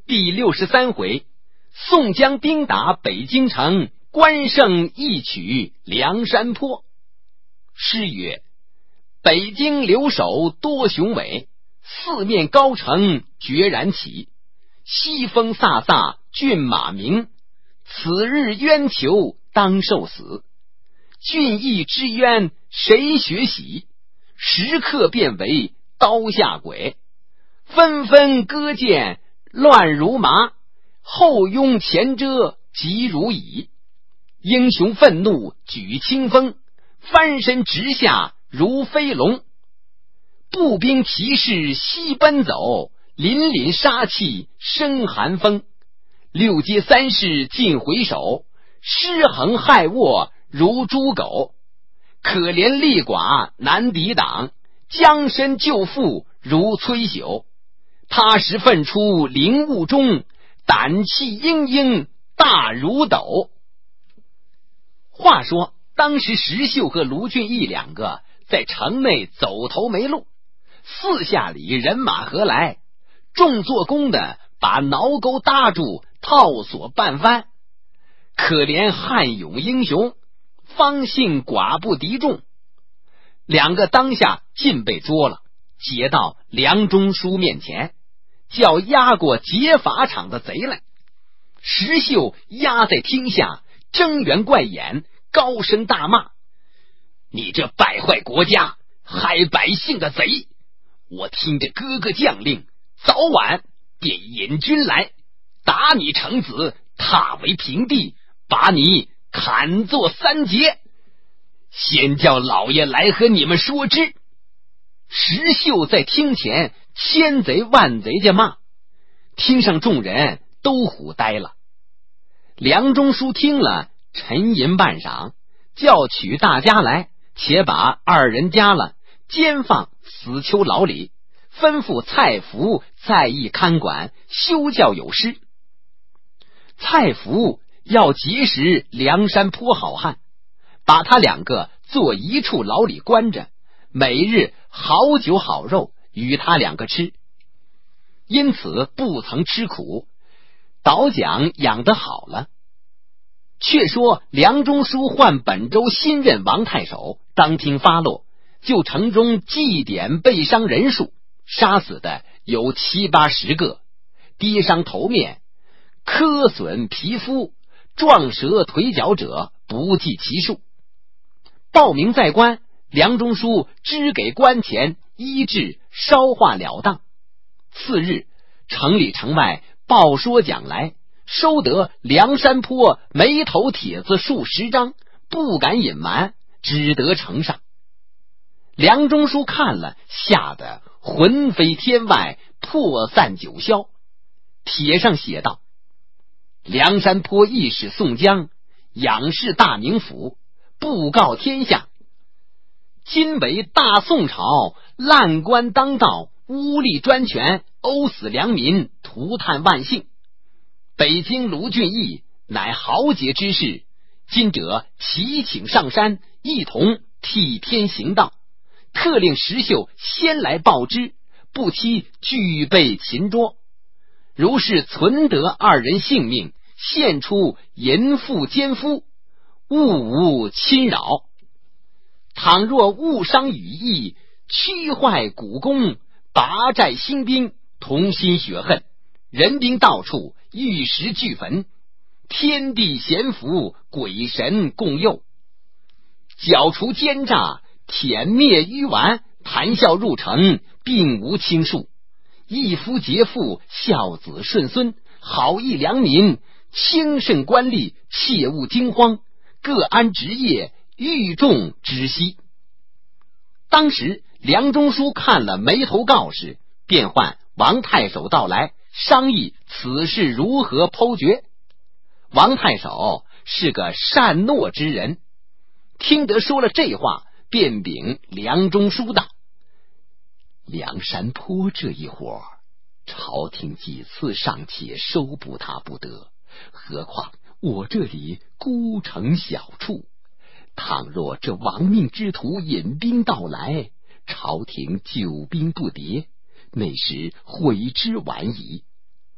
第63回，宋江兵打北京城，关胜一取梁山坡。诗曰：北京留守多雄伟，四面高城决然起。西风飒飒骏马鸣，此日冤囚当受死。俊义之冤谁学习？时刻变为刀下鬼。纷纷割剑乱如麻，后拥前遮急如蚁。英雄愤怒举清风，翻身直下如飞龙。步兵骑士西奔走，凛凛杀气生寒风。六街三市尽回首，尸横害卧如猪狗。可怜力寡难抵挡，将身就负如摧朽。他时奋出灵雾中，胆气盈盈大如斗。话说当时石秀和卢俊义两个在城内走投没路，四下里人马何来，众做工的把挠钩搭住，套索半翻。可怜悍勇英雄，方信寡不敌众。两个当下尽被捉了，解到梁中书面前，叫押过劫法场的贼来。石秀压在厅下，睁圆怪眼，高声大骂：你这败坏国家害百姓的贼，我听着哥哥将令，早晚便引军来，打你成子，踏为平地，把你砍作三截。先叫老爷来和你们说之。石秀在厅前千贼万贼家骂，厅上众人都唬呆了。梁中书听了，沉吟半晌，叫取大家来，且把二人夹了，监放死囚牢里，吩咐蔡福在役看管，休教有失。蔡福要结识梁山坡好汉，把他两个做一处牢里关着，每日好酒好肉与他两个吃，因此不曾吃苦，倒讲养得好了。却说梁中书换本州新任王太守，当听发落，就城中祭典被伤人数，杀死的有7、80个，跌伤头面，磕损皮肤，撞折腿脚者不计其数。报名在官，梁中书支给官钱，医治烧化了当。次日，城里城外报说讲来，收得梁山坡眉头帖子数10张，不敢隐瞒，只得呈上。梁中书看了，吓得魂飞天外，破散九霄。帖上写道：梁山坡义士宋江仰视大名府，布告天下，今为大宋朝滥官当道，污吏专权，殴死良民，涂炭万姓。北京卢俊义乃豪杰之士，今者齐请上山，一同替天行道，特令石秀先来报之，不期俱被擒捉。如是存得二人性命，献出淫妇奸夫，勿无侵扰。倘若误伤羽翼，屈坏古功，拔寨兴兵，同心血恨，人兵到处，玉石俱焚，天地咸福，鬼神共佑，剿除奸诈，舔灭愚顽，谈笑入城，并无轻数。一夫劫妇，孝子顺孙，好义良民，轻慎官吏，切勿惊慌，各安职业，欲众知悉。当时梁中书看了眉头告示，便唤王太守到来，商议此事如何剖决。王太守是个善诺之人，听得说了这话，便禀梁中书道：梁山坡这一伙，朝廷几次尚且收捕他不得，何况我这里孤城小处，倘若这亡命之徒引兵到来，朝廷久兵不迭，那时悔之晚矣。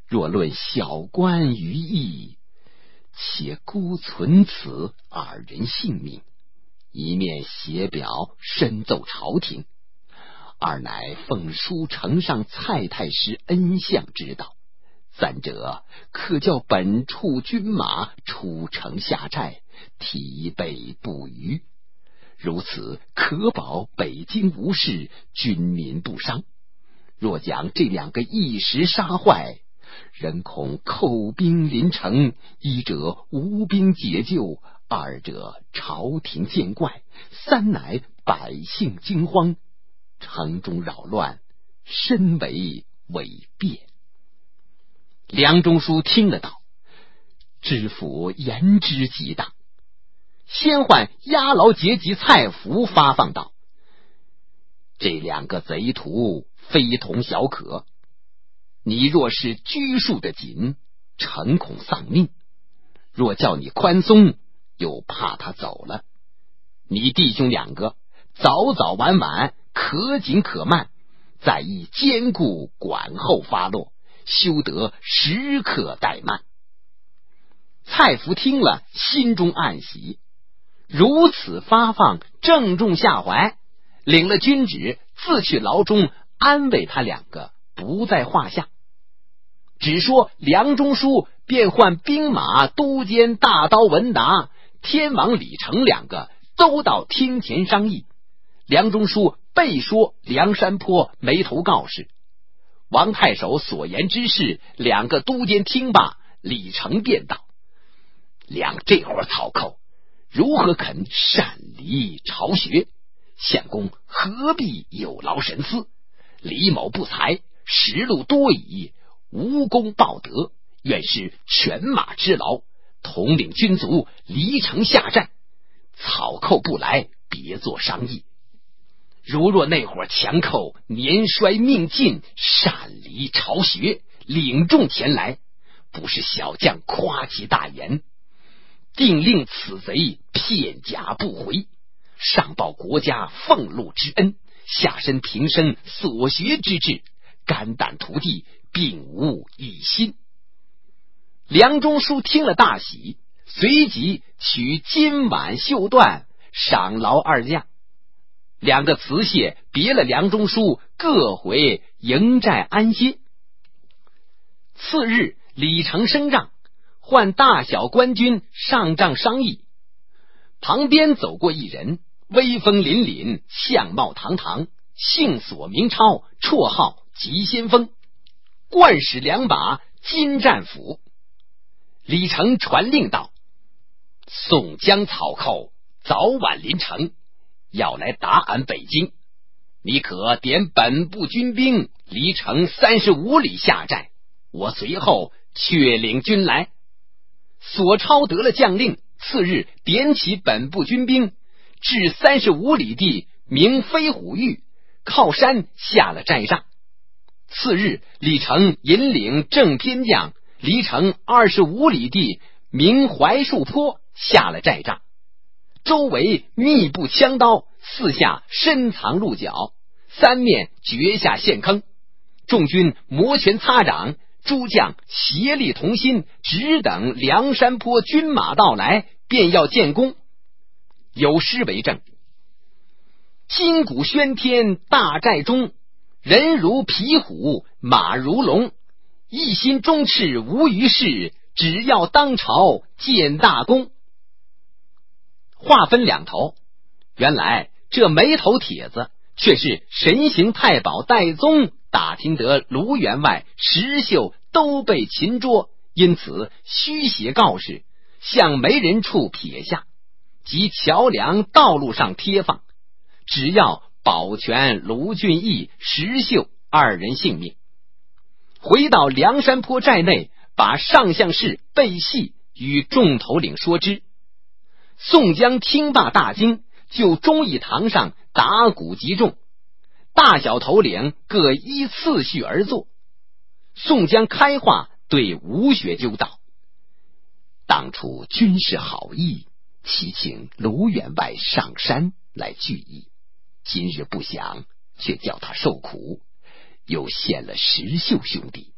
若论小官于义，且孤存此二人性命，一面写表深奏朝廷，二乃奉书呈上蔡太师恩相之道，三者可叫本处军马出城下寨，提备不虞，如此可保北京无事，军民不伤。若将这两个一时杀坏，人恐寇兵临城，一者无兵解救，二者朝廷见怪，三乃百姓惊慌，城中扰乱，深为伪变。梁中书听了道：知府言之极当。先唤押牢节级蔡福发放道：这两个贼徒非同小可，你若是拘束的紧，诚恐丧命；若叫你宽松，又怕他走了。你弟兄两个早早晚晚，可紧可慢，在意坚固，管后发落，休得时刻怠慢。蔡福听了，心中暗喜，如此发放，正中下怀，领了军旨，自去牢中安慰他两个，不在话下。只说梁中书便唤兵马都监大刀文达、天王李成两个都到厅前商议。梁中书备说梁山坡没头告示，王太守所言之事，两个都监听罢，李成便道：梁这伙草寇如何肯擅离巢穴？相公何必有劳神思？李某不才，实禄多矣，无功报德，愿是犬马之劳，统领军卒离城下寨。草寇不来，别作商议。如若那伙强寇年衰命尽，擅离巢穴，领众前来，不是小将夸其大言，定令此贼片甲不回，上报国家俸禄之恩，下身平生所学之志，肝胆涂地，并无一心。梁中书听了大喜，随即取金碗绣缎赏劳二将。两个辞谢，别了梁中书，各回营寨安歇。次日，李成升帐，唤大小官军上帐商议。旁边走过一人，威风凛凛，相貌堂堂，姓索名超，绰号急先锋，冠使两把金战斧。李成传令道：宋江草寇早晚临城，要来打俺北京，你可点本部军兵离城35里下寨，我随后却领军来。索超得了将令，次日点起本部军兵，至35里地名飞虎峪，靠山下了寨帐。次日，李成引领正偏将离城25里地名槐树坡，下了寨帐。周围密布枪刀，四下深藏鹿角，三面掘下陷坑。众军摩拳擦掌，诸将协力同心，只等梁山坡军马到来，便要建功。有诗为证：金鼓喧天大寨中，人如皮虎马如龙，一心忠赤无余事，只要当朝建大功。话分两头，原来这眉头帖子却是神行太保戴宗打听得卢员外、石秀都被擒捉，因此虚写告示，向没人处撇下，及桥梁道路上贴放，只要保全卢俊义、石秀二人性命。回到梁山坡寨内，把上相士贝细与众头领说之。宋江听罢大惊，就忠义堂上打鼓集众，大小头领各依次序而坐。宋江开话对吴学究道：当初军事好意，祈请卢员外上山来聚义，今日不想，却叫他受苦，又陷了石秀兄弟，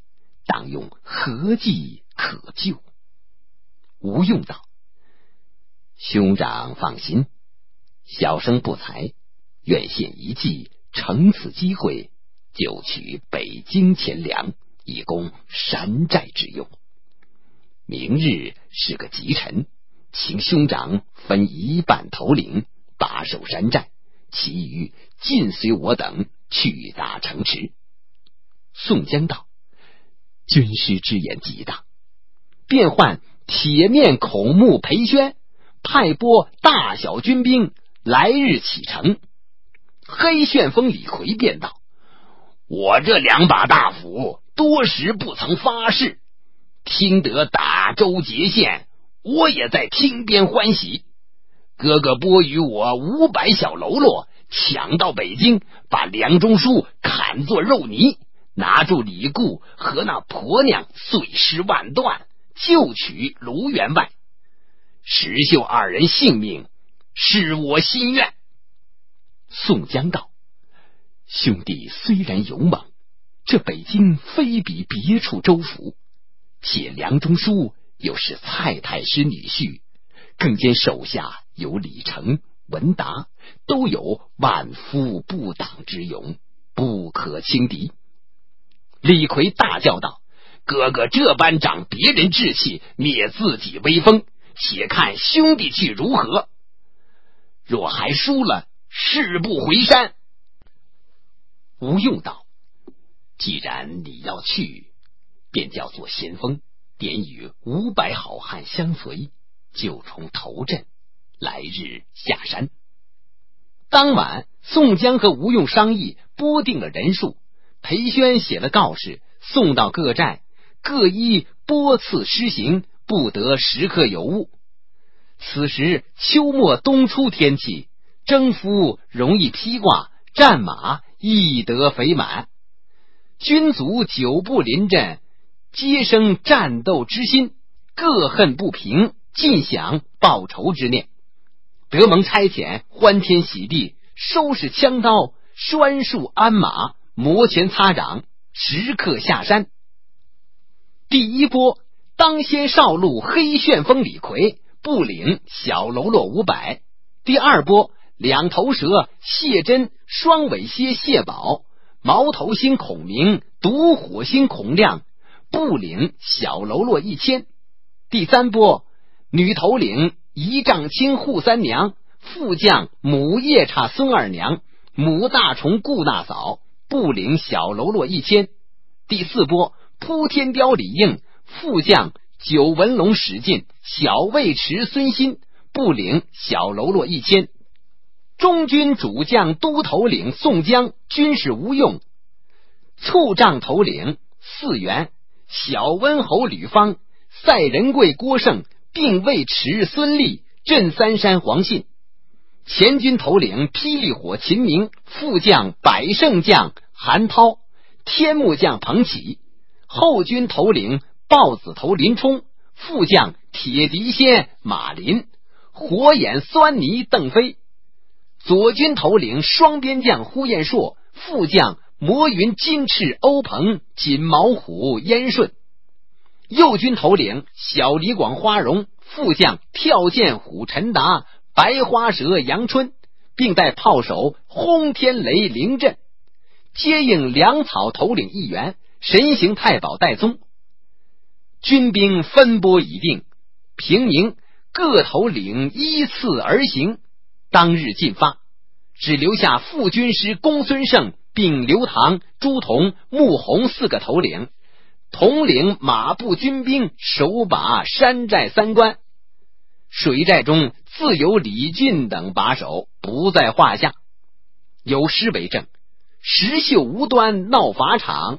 当用何计可救？吴用道：兄长放心，小生不才，愿献一计，乘此机会就取北京钱粮，以供山寨之用。明日是个吉辰，请兄长分一半头领把守山寨，其余尽随我等去打城池。宋江道：军师之言极当，便唤铁面孔目裴宣，派拨大小军兵，来日启程。黑旋风李逵便道：我这2把大斧多时不曾发誓，听得打州劫县，我也在听边欢喜。哥哥拨与我500小喽啰，抢到北京，把梁中书砍作肉泥，拿住李固和那婆娘，碎尸万段，就取卢员外。石秀2人性命，是我心愿。宋江道：兄弟虽然勇猛，这北京非比别处州府，且梁中书又是蔡太师女婿，更兼手下有李成、文达，都有万夫不挡之勇，不可轻敌。李逵大叫道：哥哥这般长别人志气，灭自己威风，且看兄弟去如何？若还输了，誓不回山。吴用道：既然你要去，便叫做先锋，点与500好汉相随，就从头阵，来日下山。当晚，宋江和吴用商议，拨定了人数，裴宣写了告示，送到各寨，各依拨次施行，不得时刻有误。此时秋末冬初天气，征夫容易披挂，战马易得肥满，军卒久不临阵，皆生战斗之心，各恨不平，尽享报仇之念。得蒙差遣，欢天喜地，收拾枪刀，拴束鞍马，摩拳擦掌，时刻下山。第一波，当先少路黑旋风李逵，部领小喽啰500。第二波，两头蛇谢真、双尾蝎谢宝，毛头星孔明、独火星孔亮，部领小喽啰1000。第三波，女头领一丈青扈三娘，副将母夜叉孙二娘，母大虫顾大嫂，部领小喽啰1000。第四波，扑天雕李应，副将九纹龙史进，小尉迟孙新，部领小喽啰1000。中军主将都头领宋江，军士吴用，簇帐头领4员，小温侯吕方，赛仁贵郭盛，并尉迟孙立，镇三山黄信。前军头领霹雳火秦明，副将百胜将韩涛，天目将彭起。后军头领豹子头林冲，副将铁笛仙马林，火眼酸泥邓飞。左军头领双边将呼延灼，副将魔云金翅欧鹏，锦毛虎燕顺。右军头领小李广花荣，副将跳涧虎陈达，白花蛇杨春，并带炮手轰天雷凌震。接应粮草头领1员，神行太保戴宗。军兵分拨已定，平明各头领依次而行，当日进发，只留下副军师公孙胜并刘唐、朱仝、穆弘4个头领，统领马步军兵，守把山寨3关。水寨中自有李俊等把守，不在话下。有诗为证：石秀无端闹法场，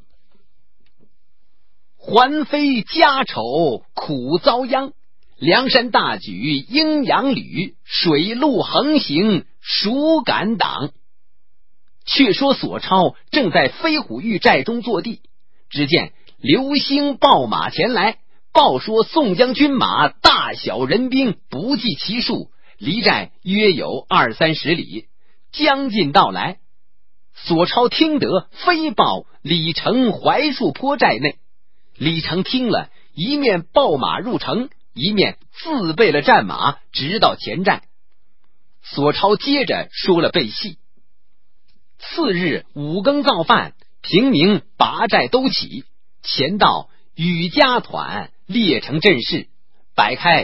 环非家丑苦遭殃。梁山大举阴阳旅，水陆横行孰敢挡？却说索超正在飞虎峪寨中坐地，只见流星报马前来，报说宋江军马大小人兵不计其数，离寨约有20-30里，将近到来。索超听得，飞报李成槐树坡寨内。 李成听了，一面抱马入城，一面自备了战马，直到前寨。索超接着说了背戏。次日5更造饭，平民拔寨都起，前到羽家团列成阵势，摆开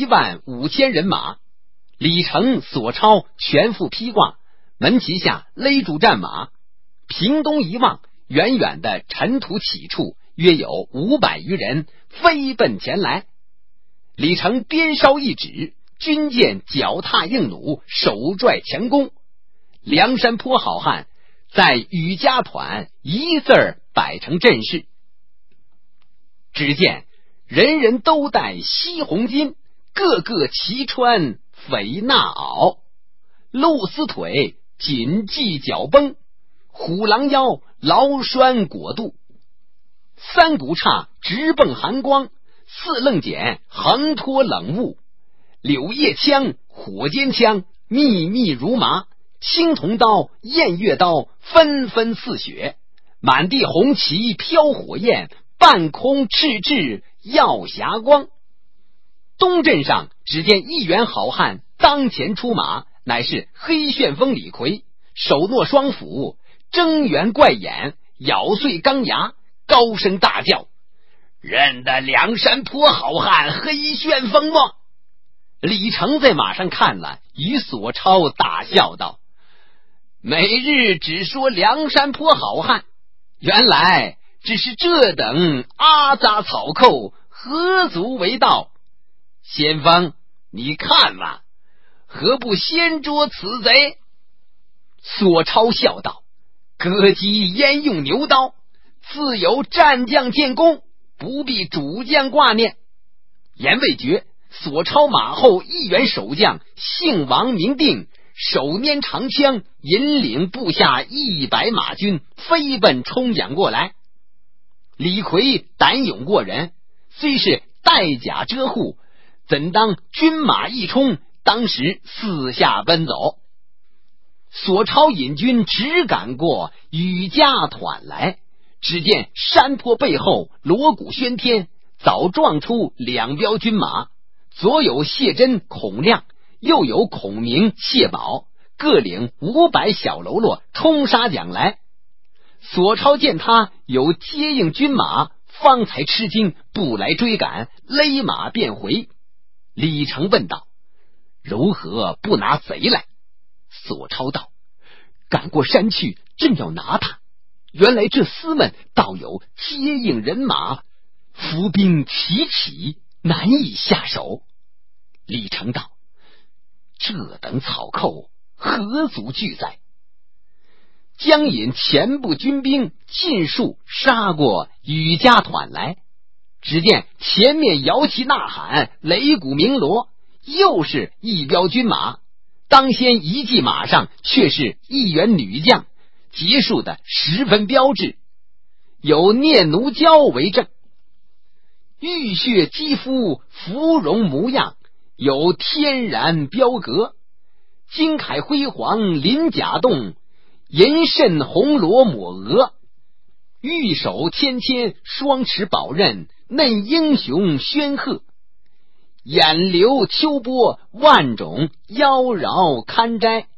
15000人马。李成、索超全副披挂，门旗下勒住战马。平东一望，远远的尘土起处约有500余人飞奔前来。李成鞭梢一指，军舰脚踏硬弩，手拽强弓。梁山坡好汉在羽家团一字儿摆成阵势。只见人人都戴西红巾，个个齐穿匪纳袄，露丝腿，紧系脚绷，虎狼腰，牢拴裹肚，三股叉直蹦寒光，四楞锏横脱冷雾，柳叶枪、火尖枪密密如麻，青铜刀、偃月刀纷纷似雪，满地红旗飘火焰，半空赤赤耀霞光。东镇上只见一员好汉当前出马，乃是黑旋风李逵，手握双斧，睁圆怪眼，咬碎钢牙，高声大叫：认得梁山坡好汉黑旋风吗？李成在马上看了，与索超大笑道：每日只说梁山坡好汉，原来只是这等阿杂草寇，何足为道？先锋，你看吧，何不先捉此贼？索超笑道：割鸡焉用牛刀，自有战将建功，不必主将挂念。言未绝，索超马后一员守将，姓王名定，手拈长枪，引领部下100马军飞奔冲仰过来。李逵胆勇过人，虽是带甲遮护，怎当军马一冲，当时四下奔走。索超引军直赶过羽家团来，只见山坡背后锣鼓喧天，早撞出2彪军马，左有谢真、孔亮，右有孔明、谢宝，各领500小喽啰冲杀将来。索超见他有接应军马，方才吃惊，不来追赶，勒马便回。李成问道：如何不拿贼来？索超道：赶过山去，正要拿他，原来这厮们倒有接应人马，伏兵齐起，难以下手。李成道：这等草寇何足惧哉？将引前部军兵尽数杀过羽家团来。只见前面摇旗呐喊，擂鼓鸣锣，又是一彪军马，当先一骑马上却是一员女将，结束的十分标致，有念奴娇为证，浴血肌肤，芙蓉模样，有天然标格，金铠辉煌鳞甲动，银肾红罗抹额，玉手芊芊，双持宝刃，嫩英雄宣赫，眼流秋波，万种妖娆堪摘。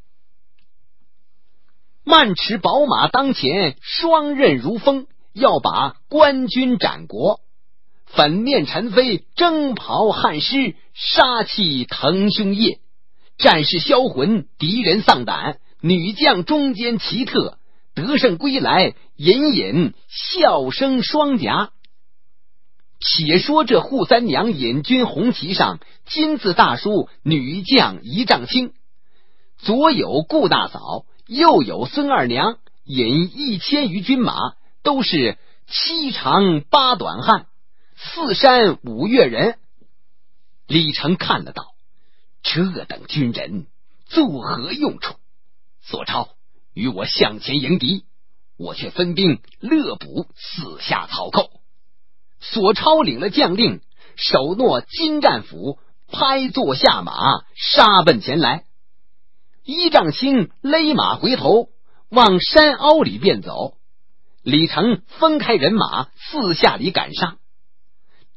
慢驰宝马当前，双刃如风，要把官军斩国。粉面尘飞，征袍汗湿，杀气腾胸腋，战士销魂，敌人丧胆，女将中间奇特，得胜归来，隐隐笑声双颊。且说这扈三娘引军红旗上金字大书女将1丈青，左有顾大嫂，右有孙二娘，引1000余军马，都是7长8短汉，4山5岳人。李成看了道：这等军人作何用处？索超，与我向前迎敌，我却分兵勒捕四下草寇。索超领了将令，手握金战斧，拍坐下马，杀奔前来。1丈青勒马回头，往山凹里便走。李成分开人马，四下里赶上，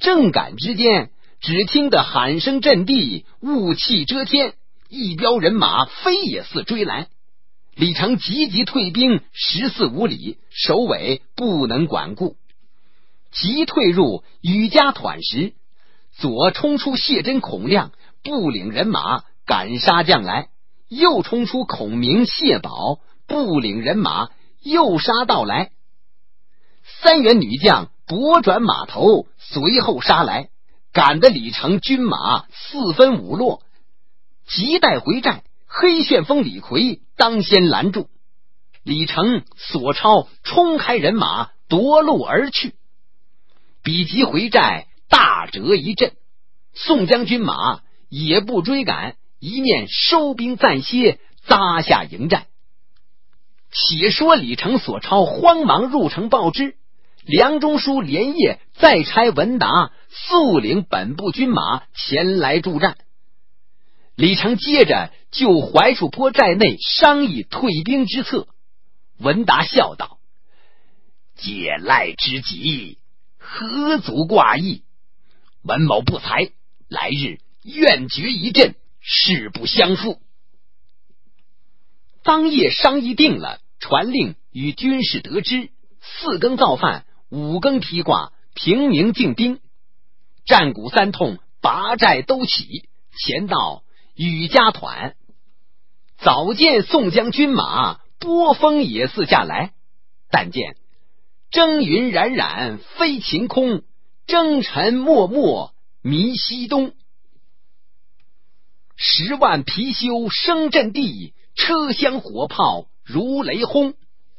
正赶之间，只听得喊声震地，雾气遮天，一彪人马飞也似追来。李成急急退兵14、5里，首尾不能管顾。急退入雨家团时，左冲出谢真、孔亮，不领人马赶杀将来，又冲出孔明、谢宝，不领人马又杀到来。3员女将拨转马头，随后杀来，赶得李成军马4分5落。急待回寨，黑旋风李逵当先拦住，李成、索超冲开人马，夺路而去。比及回寨，大折一阵，宋将军马也不追赶，一面收兵暂歇，扎下营寨。且说李成、索超慌忙入城报知，梁中书连夜再差文达速领本部军马前来助战。李成接着就槐树坡寨内商议退兵之策。文达笑道：借赖之急，何足挂意？文某不才，来日愿决一阵，誓不相负。当夜商议定了，传令与军士得知，4更造饭，5更披挂，平明进兵。战鼓3通，拔寨都起，前到雨家团。早见宋将军马波峰也似下来，但见征云冉冉飞晴空，征尘漠漠迷西东。10万貔貅声震地，车厢火炮如雷轰。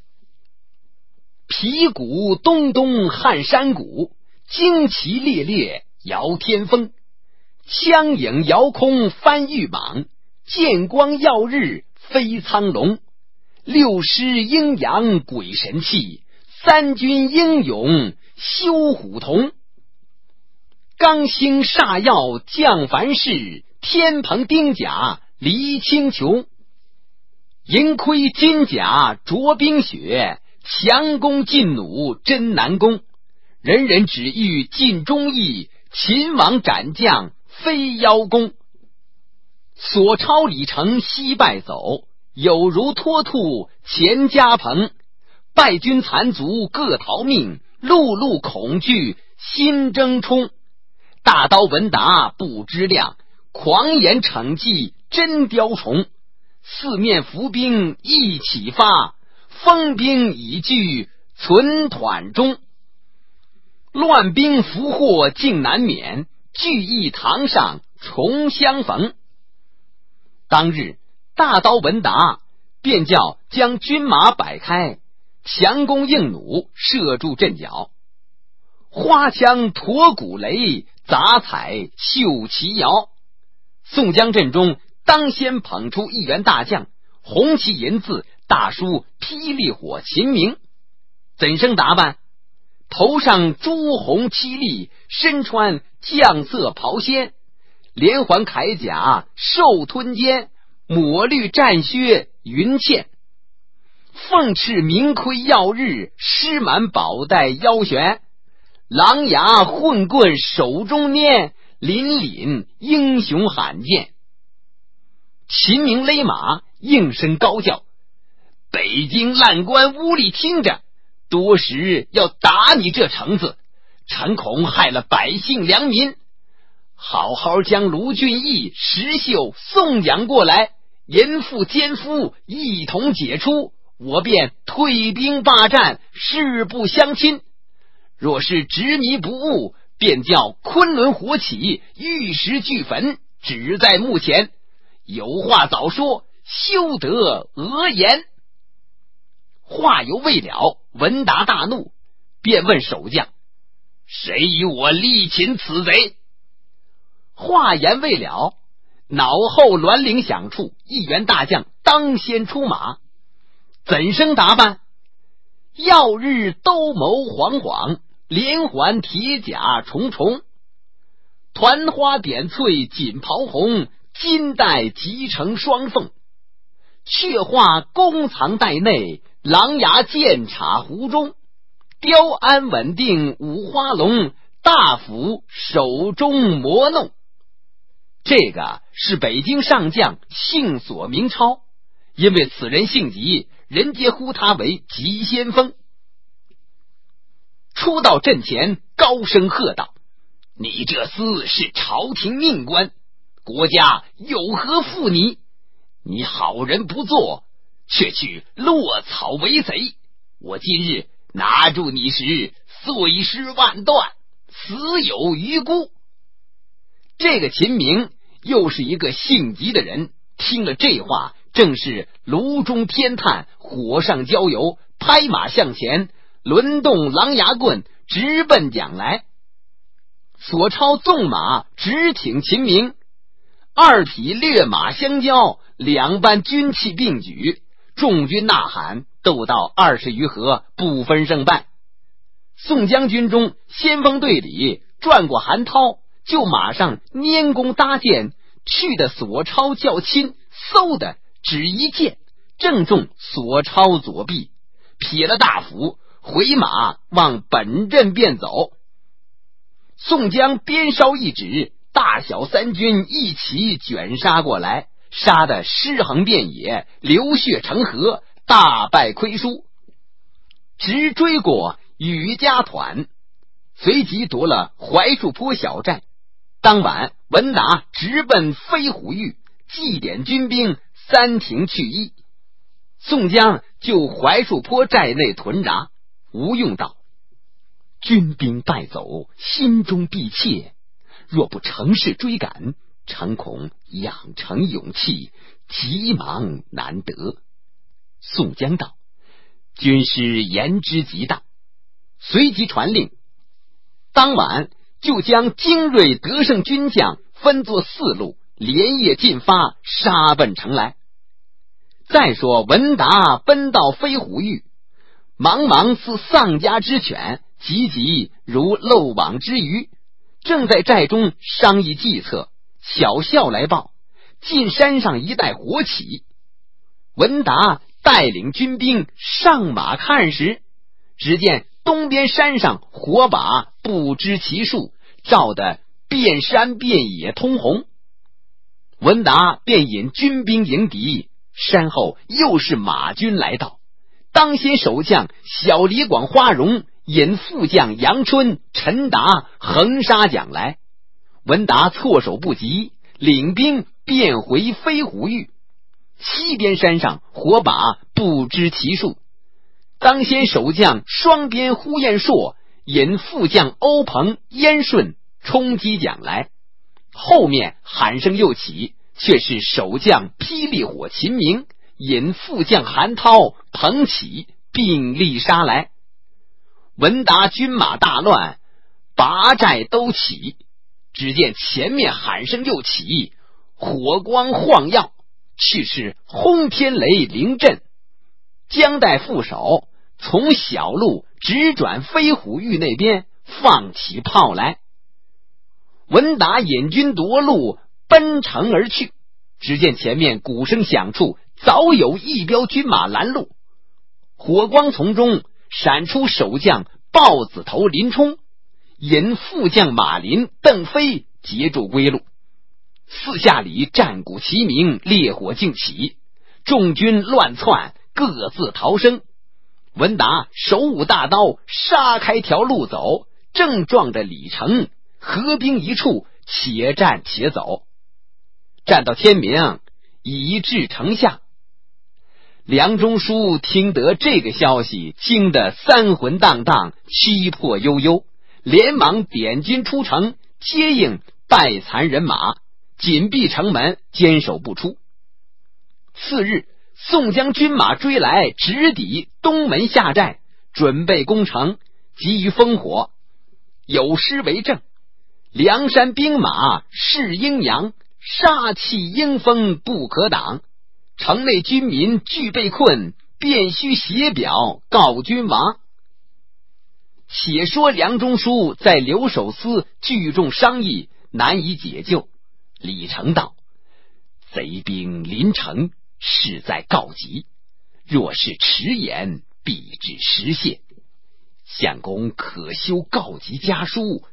皮鼓咚咚撼山谷，旌旗猎猎摇天风。枪影遥空翻玉蟒，剑光耀日飞苍龙。6师阴阳鬼神气，3军英勇修虎瞳。刚兴煞耀降凡世，天蓬钉甲离青琼。银盔金甲着冰雪，强弓劲弩真难攻。人人只欲尽忠义，秦王斩将非邀功。索超李成西败走，有如脱兔前家棚。败军残卒各逃命，碌碌恐惧心争冲。大刀文达不知量，狂言逞计真雕虫。四面伏兵一起发，风兵已聚存团中。乱兵伏祸竟难免，聚义堂上重相逢。当日大刀文达便叫将军马摆开，强弓硬弩射住阵脚，花枪驼鼓雷，杂彩绣旗摇。宋江阵中当先捧出1员大将，红旗银字大书霹雳火秦明。怎生打扮？头上朱红漆粒，身穿绛色袍仙，连环铠甲兽吞肩，抹绿战靴云茜。凤翅明盔耀日，狮满宝带腰悬。狼牙混棍手中拈，凛凛英雄罕见。秦明勒马应声高叫：北京烂官屋里听着，多时要打你这橙子，诚恐害了百姓良民。好好将卢俊义、石秀、宋养过来，淫妇奸夫一同解除，我便退兵罢战，誓不相亲。若是执迷不悟，便叫昆仑火起，玉石俱焚，只在目前。有话早说，休得讹言。话犹未了，文达大怒，便问守将：谁与我力擒此贼？话言未了，脑后銮铃响处，1员大将当先出马。怎生打扮？耀日兜鍪晃晃，连环铁甲重重。团花点翠锦袍红，金带集成双凤。雀画弓藏带内，狼牙剑插壶中。雕鞍稳定五花龙， 大斧手中磨弄。这个是北京上将姓索名超，因为此人姓吉，人皆呼他为吉先锋。出到阵前，高声喝道：你这厮是朝廷命官，国家有何负你？你好人不做，却去落草为贼，我今日拿住你时，碎尸万段，死有余辜。这个秦明又是一个姓吉的人，听了这话，正是炉中添炭，火上浇油，拍马向前，抡动狼牙棍，直奔蒋来。索超纵马直挺秦明，二匹掠马相交，两班军器并举，众军呐喊，斗到20余合，不分胜败。宋将军中先锋队里转过韩涛，就马上拈弓搭箭，去的索超较亲，嗖的只一箭，正中索超左臂，撇了大斧，回马往本阵便走。宋江鞭梢一指，大小三军一起卷杀过来，杀得尸横遍野，流血成河，大败亏输。直追过雨家团，随即夺了槐树坡小寨。当晚文达直奔飞虎峪，祭点军兵，三停去役。宋江就槐树坡寨内屯扎。吴用道：军兵败走，心中必怯，若不乘势追赶，诚恐养成勇气，急忙难得。宋江道：军师言之极当。随即传令，当晚就将精锐得胜军将分作4路，连夜进发，杀奔城来。再说文达奔到飞虎峪，茫茫似丧家之犬，急急如漏网之鱼，正在寨中商议计策。小校来报，进山上一带火起。文达带领军兵上马看时，只见东边山上火把不知其数，照得遍山遍野通红。文达便引军兵迎敌，山后又是马军来到。当先守将小李广花荣引副将杨春、陈达横杀蒋来。文达措手不及，领兵便回飞虎峪。西边山上火把不知其数，当先守将双边呼延硕引副将欧鹏、燕顺冲击蒋来。后面喊声又起，却是守将霹雳火秦明引副将韩涛、彭起并力杀来。文达军马大乱，拔寨都起。只见前面喊声又起，火光晃耀，去是轰天雷灵震。江带副手从小路直转飞虎峪那边，放起炮来。文达引军夺路，奔城而去。只见前面鼓声响处，早有一彪军马拦路。火光从中闪出守将豹子头林冲，引副将马林、邓飞截住归路。四下里战鼓齐鸣，烈火竞起，众军乱窜，各自逃生。文达手舞大刀，杀开条路走，正撞着李成，合兵一处，且战且走。战到天明，已至城下。梁中书听得这个消息，惊得三魂荡荡，躯魄悠悠，连忙点军出城，接应败残人马，紧闭城门，坚守不出。次日，宋江军马追来，直抵东门下寨，准备攻城，急于烽火，有诗为证：梁山兵马是阴阳，杀气英风不可挡。城内军民俱被困，便须写表告君王。且说梁中书在留守司聚众商议，难以解救。李成道：贼兵临城，势在告急，若是迟延，必致失陷。相公可修告急家书，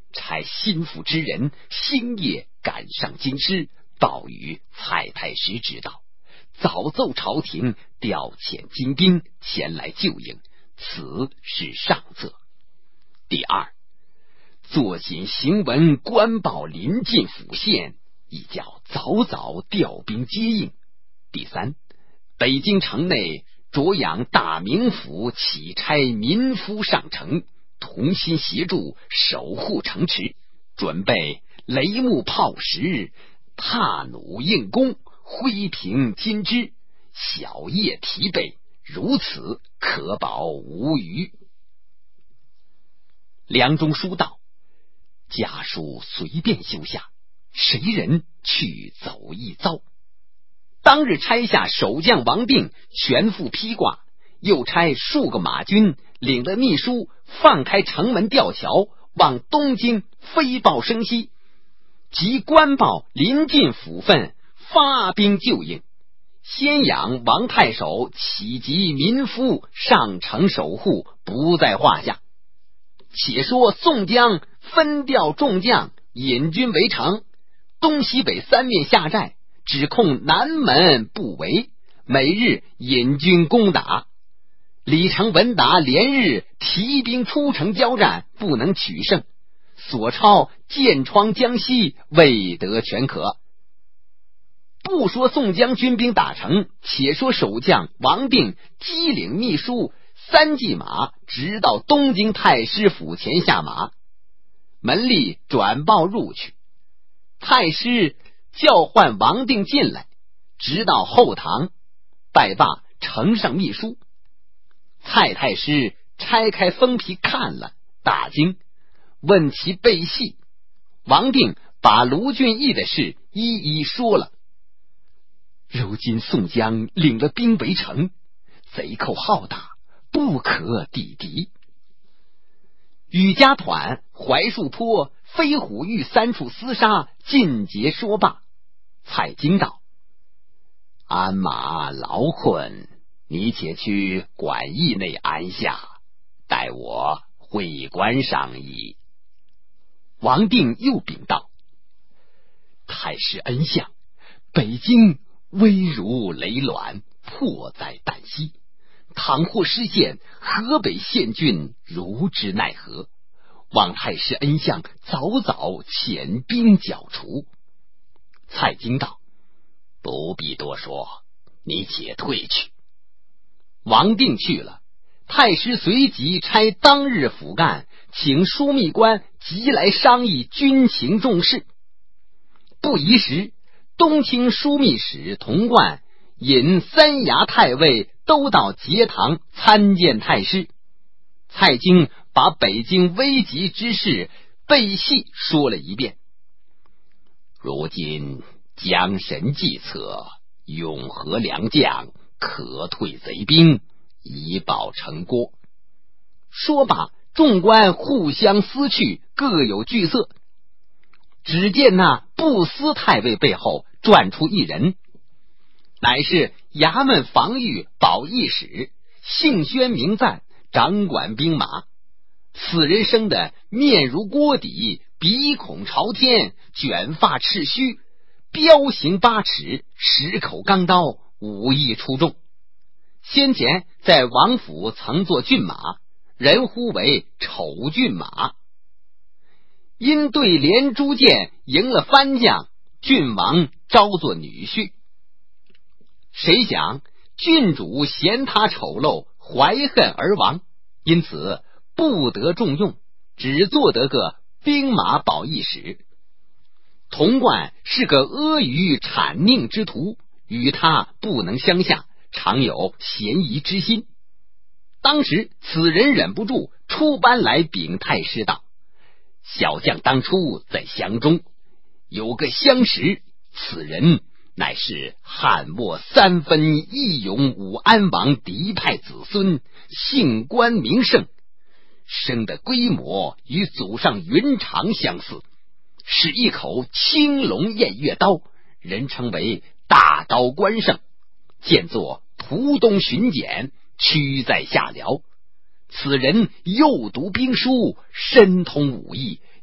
差心腹之人星夜赶上京师，报与蔡太师知道，早奏朝廷调遣精兵前来救应，此是上策。第二，坐紧行文官报临近府县，亦叫早早调兵接应。第三，北京城内着养大名府起差民夫上城，同心协助守护城池，准备雷木炮石，踏弩硬弓，挥平金枝，小夜提备，如此可保无虞。梁中书道：家书随便修下，谁人去走一遭？当日差下守将王定全副披挂，又差数个马军领了秘书，放开城门吊桥，往东京飞报声息，即官报临近府分，发兵救应。先养王太守启及民夫上城守护，不在话下。且说宋江分调众将引军围城，东西北三面下寨，只控南门不围，每日引军攻打。李成、文达连日提兵出城交战，不能取胜，索超箭疮江西，未得全可。不说宋江军兵打城，且说守将王定机领秘书3骑马，直到东京太师府前下马。门吏转报入去，太师叫唤王定进来，直到后堂拜罢，呈上秘书。蔡太师拆开封皮看了，大惊，问其背细。王定把卢俊义的事一一说了。如今宋江领了兵围城，贼寇浩大，不可抵敌。雨家团、槐树坡、飞虎峪3处厮杀，尽皆说罢。蔡京道：鞍马劳困，你且去馆驿内安下，待我会官商议。王定又禀道：太师恩相，北京危如累卵，迫在旦夕，倘或失陷，河北县郡如之奈何？望太师恩相早早遣兵剿除。蔡京道：不必多说，你且退去。王定去了，太师随即差当日府干请枢密官即来商议军情重事。不一时，东清枢密使童贯引三衙太尉都到节堂参见太师。蔡京把北京危急之事背细说了一遍。如今江神计策，永和良将，可退贼兵，以保城郭。说罢，众官互相撕去，各有惧色。只见那不思太尉背后转出一人，乃是衙门防御保义使，姓宣名赞，掌管兵马。此人生得面如锅底，鼻孔朝天，卷发赤须，彪形8尺，10口钢刀，武艺出众。先前在王府曾做骏马，人呼为丑骏马。因对连珠箭赢了番将，郡王招作女婿。谁想郡主嫌他丑陋，怀恨而亡，因此不得重用，只做得个兵马保义使。童贯是个阿谀谄佞之徒，与他不能相下，常有嫌疑之心。当时此人忍不住出班来禀太师道：小将当初在湘中有个相识，此人乃是汉末3分义勇武安王嫡派子孙，姓关名胜，生的规模与祖上云长相似，是一口青龙偃月刀，人称为大刀关胜，见作蒲东巡检，屈在下辽。此人又读兵书，深通武艺，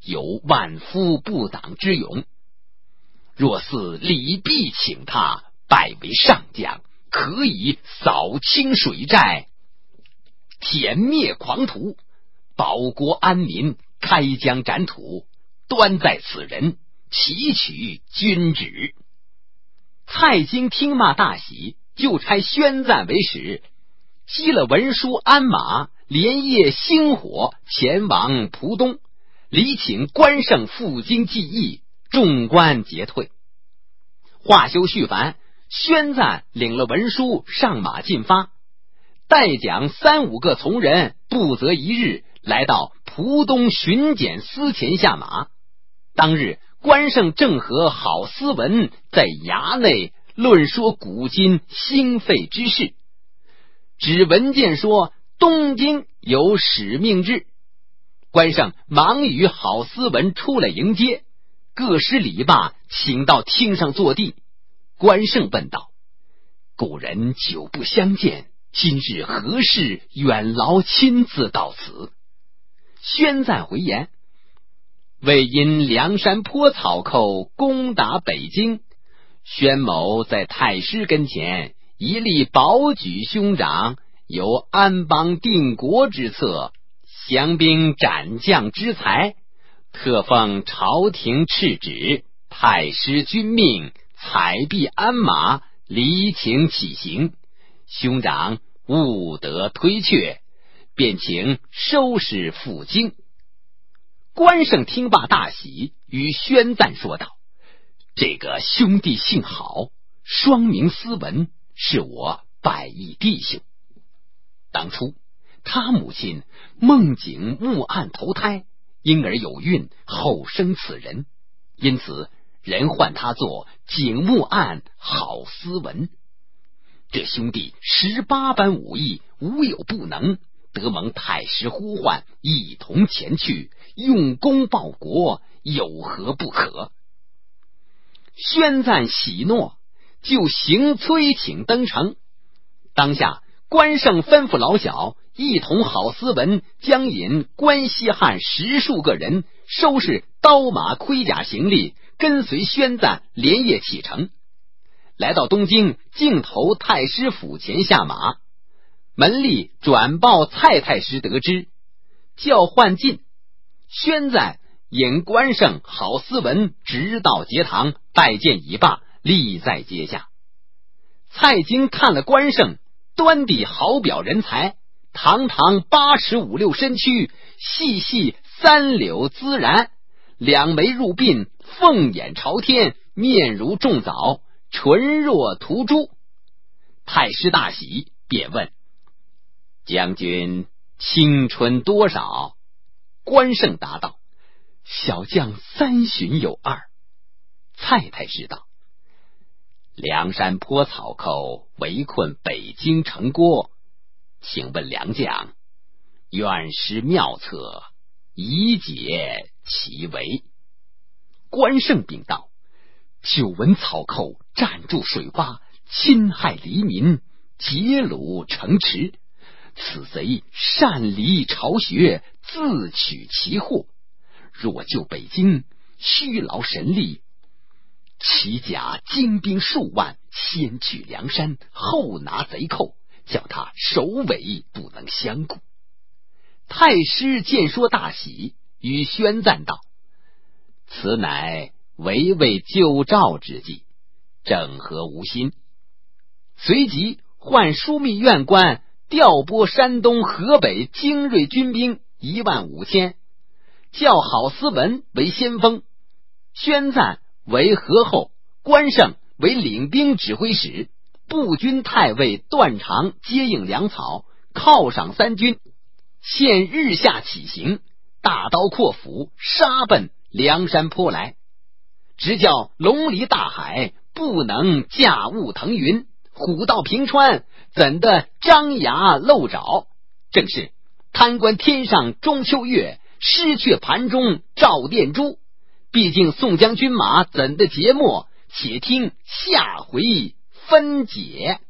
有万夫不挡之勇。若似李泌请他拜为上将，可以扫清水寨，殄灭狂徒，保国安民，开疆展土，端在此人，祈取君旨。蔡京听骂大喜，就差宣赞为使，吸了文书鞍马，连夜星火前往蒲东，礼请关胜赴京记义，众官皆退。话休续繁，宣赞领了文书上马进发，带奖3-5个从人，不择一日来到蒲东巡检司前下马。当日关胜正和郝思文在衙内论说古今兴废之事，只闻见说东京有使命制。关胜忙与郝思文出来迎接，各施礼罢，请到厅上坐地。关胜问道：古人久不相见，今日何事远劳亲自到此？宣赞回言：为因梁山坡草寇攻打北京，宣某在太师跟前一力保举兄长，有安邦定国之策，降兵斩将之才，特奉朝廷敕旨，太师君命，采璧鞍马，离请起行，兄长勿得推却，便请收拾赴京。关胜听罢大喜，与宣赞说道：这个兄弟姓郝，双名思文，是我百义弟兄。当初他母亲梦景墓案投胎，因而有孕，后生此人，因此人唤他做景墓案郝思文。这兄弟18般武艺，无有不能，得蒙太师呼唤，一同前去，用功报国，有何不可？宣赞喜诺，就行催请登城。当下关胜吩咐老小一同郝思文将引关西汉10数个人，收拾刀马盔甲行李，跟随宣赞连夜启程。来到东京镜头太师府前下马，门吏转报蔡太师得知，叫唤进。宣赞引关胜郝思文直到节堂，拜见已罢，立在阶下。蔡京看了关胜，端地好表人才，堂堂8尺5、6身躯，细细3绺滋然，两眉入鬓，凤眼朝天，面如重枣，唇若涂朱。太师大喜，便问：将军青春多少？关胜答道：小将3旬有2。蔡太师道：梁山坡草寇围困北京城郭，请问良将，愿施妙策，以解其围。关胜禀道：久闻草寇占住水洼，侵害黎民，劫掳城池，此贼擅离巢穴，自取其祸。若救北京，虚劳神力，其甲精兵数万，先取梁山，后拿贼寇，叫他首尾不能相顾。太师见说大喜，与宣赞道：此乃围魏救赵之计，正合吾心。随即唤枢密院官调拨山东河北精锐军兵15000，叫郝思文为先锋，宣赞为河后，关胜为领兵指挥使，步军太尉段长接应粮草，犒赏3军，现日下起行，大刀阔斧，杀奔梁山坡来。只叫龙离大海，不能驾雾腾云，虎到平川，怎的张牙露爪？正是贪观天上中秋月，失却盘中照殿珠。毕竟宋江军马怎的节末，且听下回分解。